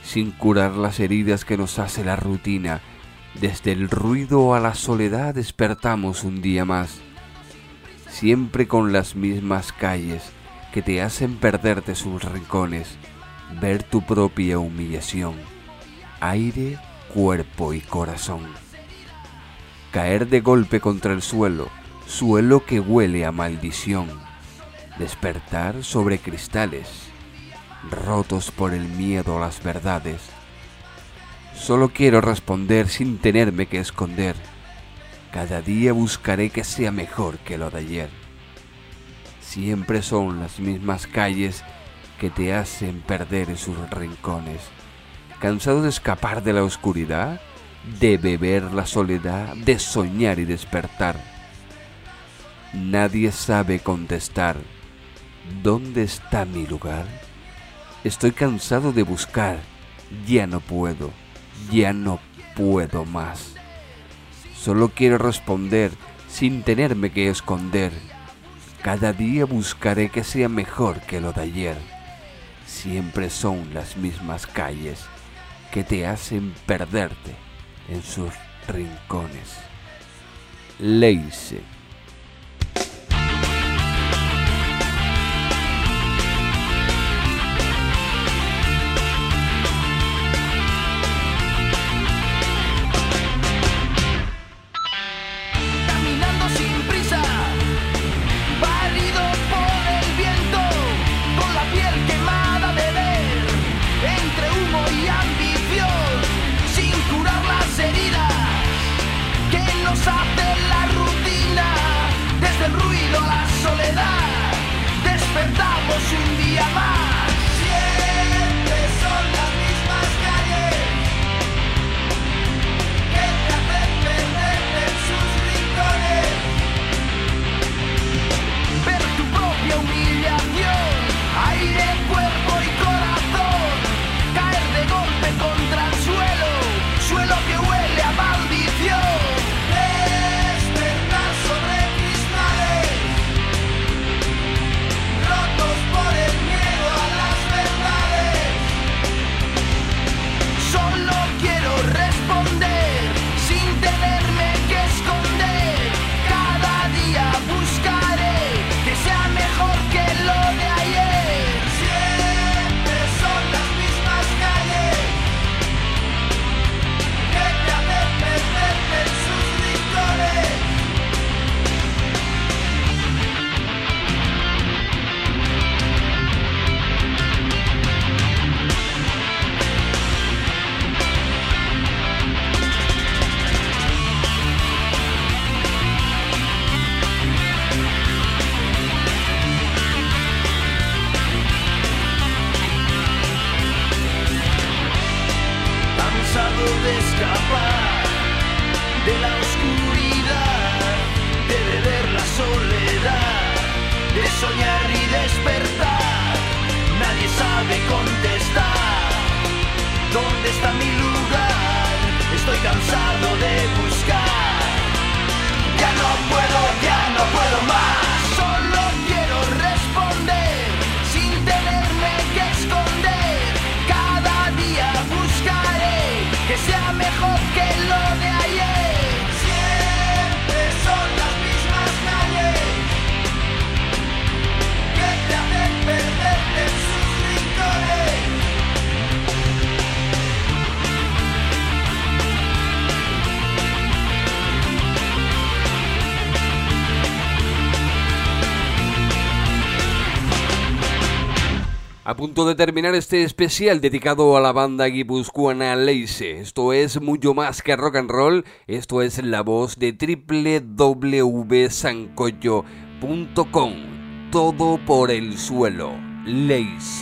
sin curar las heridas que nos hace la rutina. Desde el ruido a la soledad despertamos un día más, siempre con las mismas calles que te hacen perderte sus rincones, ver tu propia humillación, aire, cuerpo y corazón. Caer de golpe contra el suelo, suelo que huele a maldición, despertar sobre cristales, rotos por el miedo a las verdades. Solo quiero responder sin tenerme que esconder. Cada día buscaré que sea mejor que lo de ayer. Siempre son las mismas calles que te hacen perder en sus rincones. ¿Cansado de escapar de la oscuridad? De beber la soledad, de soñar y despertar. Nadie sabe contestar. ¿Dónde está mi lugar? Estoy cansado de buscar. Ya no puedo más. Solo quiero responder sin tenerme que esconder. Cada día buscaré que sea mejor que lo de ayer. Siempre son las mismas calles que te hacen perderte en sus rincones. Leise. Un día más, siempre son las mismas calles que te hacen perderte en sus rincones. Ver tu propia humillación, aire, cuerpo y corazón, caer de golpe contra el suelo, suelo que huele a maldición. Despertar sobre cristales rotos por el miedo a las verdades. Solo quiero responder sin tenerme que esconder. Cada día buscaré que sea mejor que lo de ayer. Siempre son las mismas calles que te hacen perderte en sus rincones. Cansado de escapar de la oscuridad, de beber la soledad, de soñar y despertar. Nadie sabe contestar. ¿Dónde está mi lugar? Estoy cansado de buscar. Ya no puedo más. Solo quiero responder sin tenerme que esconder. Cada día buscaré que sea mejor que lo de ayer. Siempre son las mismas calles que te hacen perderte en sus rincones. A punto de terminar este especial dedicado a la banda guipuzcoana Leise. Esto es mucho más que rock and roll. Esto es la voz de www.sancocho.com. Todo por el suelo. Leise.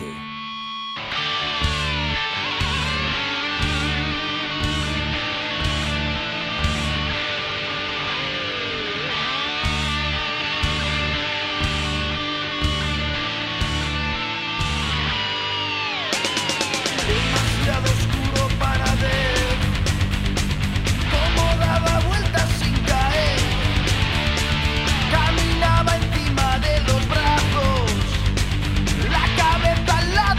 Demasiado oscuro para ver cómo daba vueltas sin caer. Caminaba encima de los brazos, la cabeza al lado.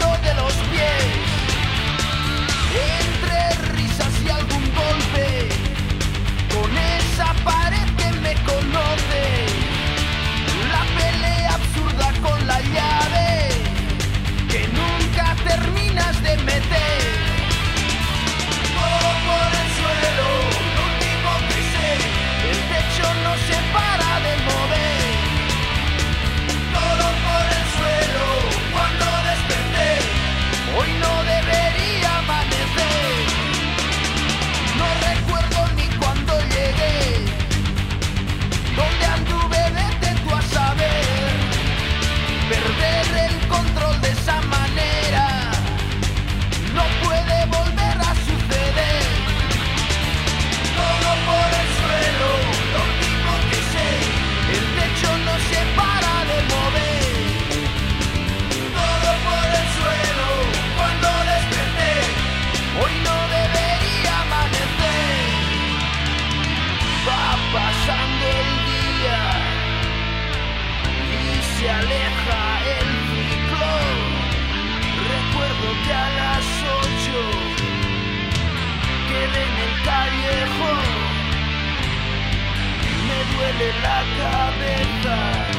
duele la cabeza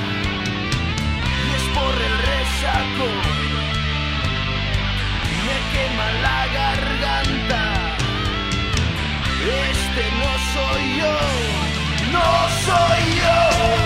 y es por el resaco, me quema la garganta. Este no soy yo, no soy yo.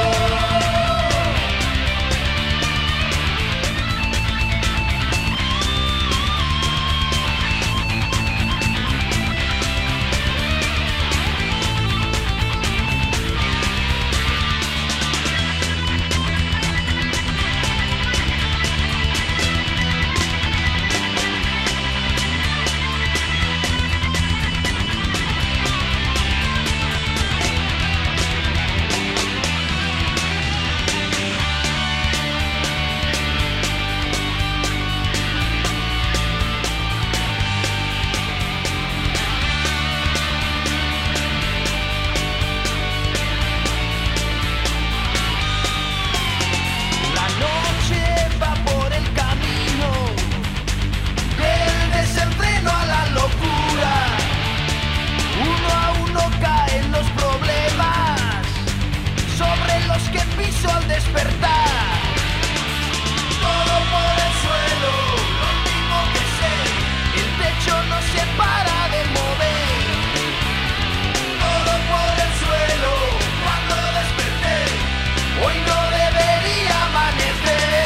Al despertar, todo por el suelo, lo mismo que sé, el techo no se para de mover. Todo por el suelo, cuando desperté, hoy no debería amanecer.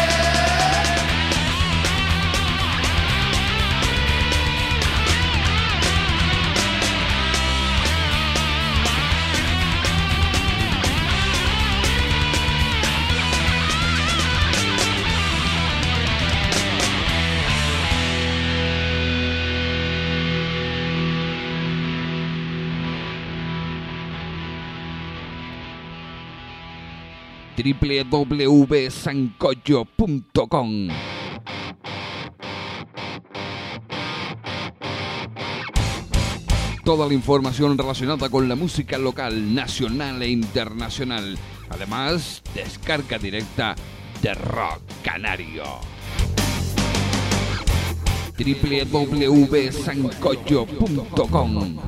www.sancocho.com. Toda la información relacionada con la música local, nacional e internacional. Además, descarga directa de Rock Canario. www.sancocho.com.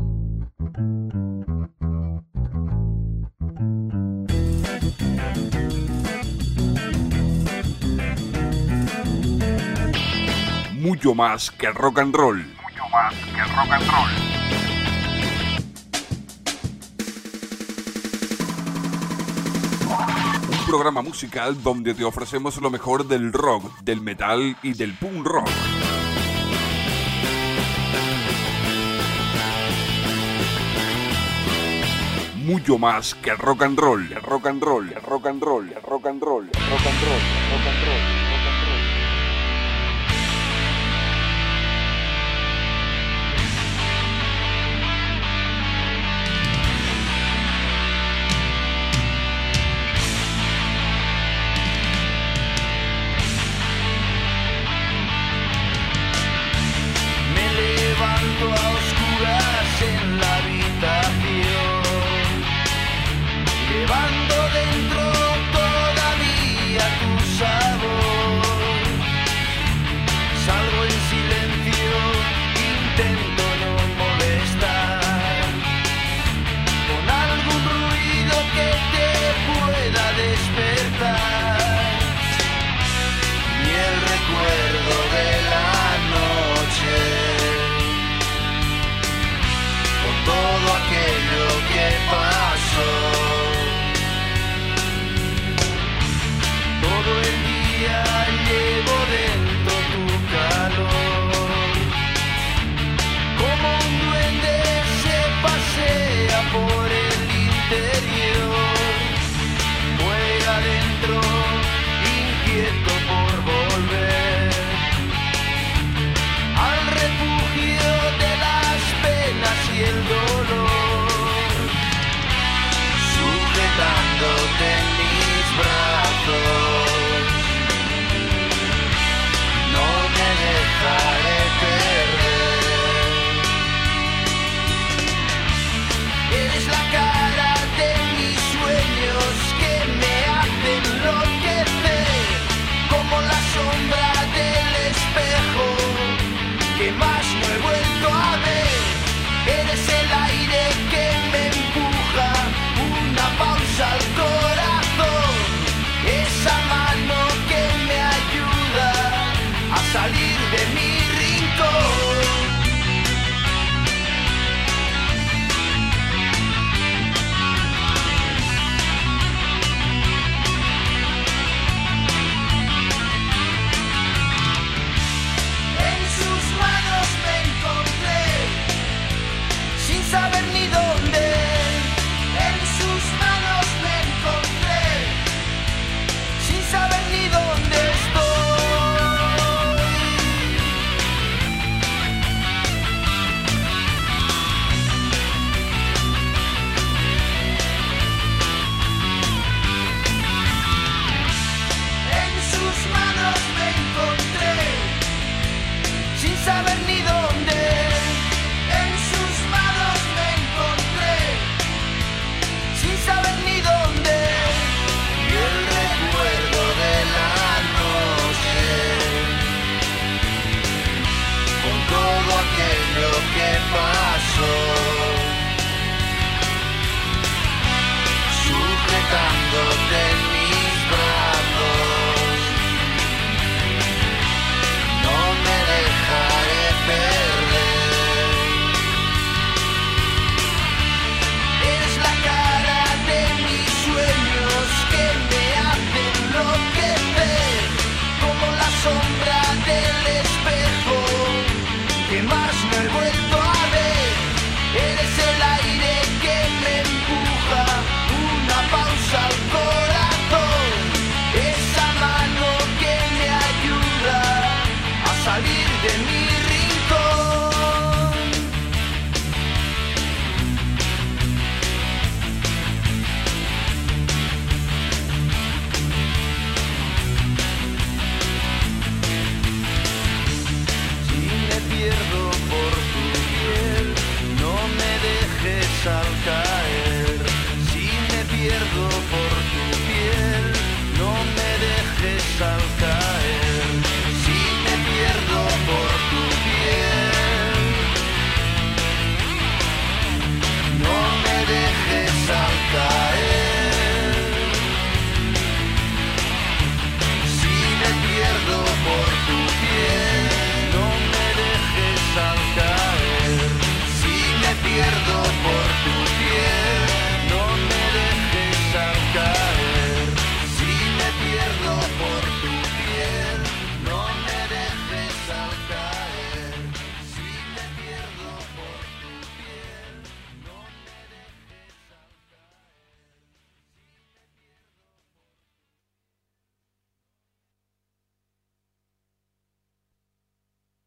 Mucho más que rock and roll. Mucho más que rock and roll. Un programa musical donde te ofrecemos lo mejor del rock, del metal y del punk rock. Mucho más que rock and roll. Rock and roll, rock and roll, rock and roll, rock and roll, rock and roll.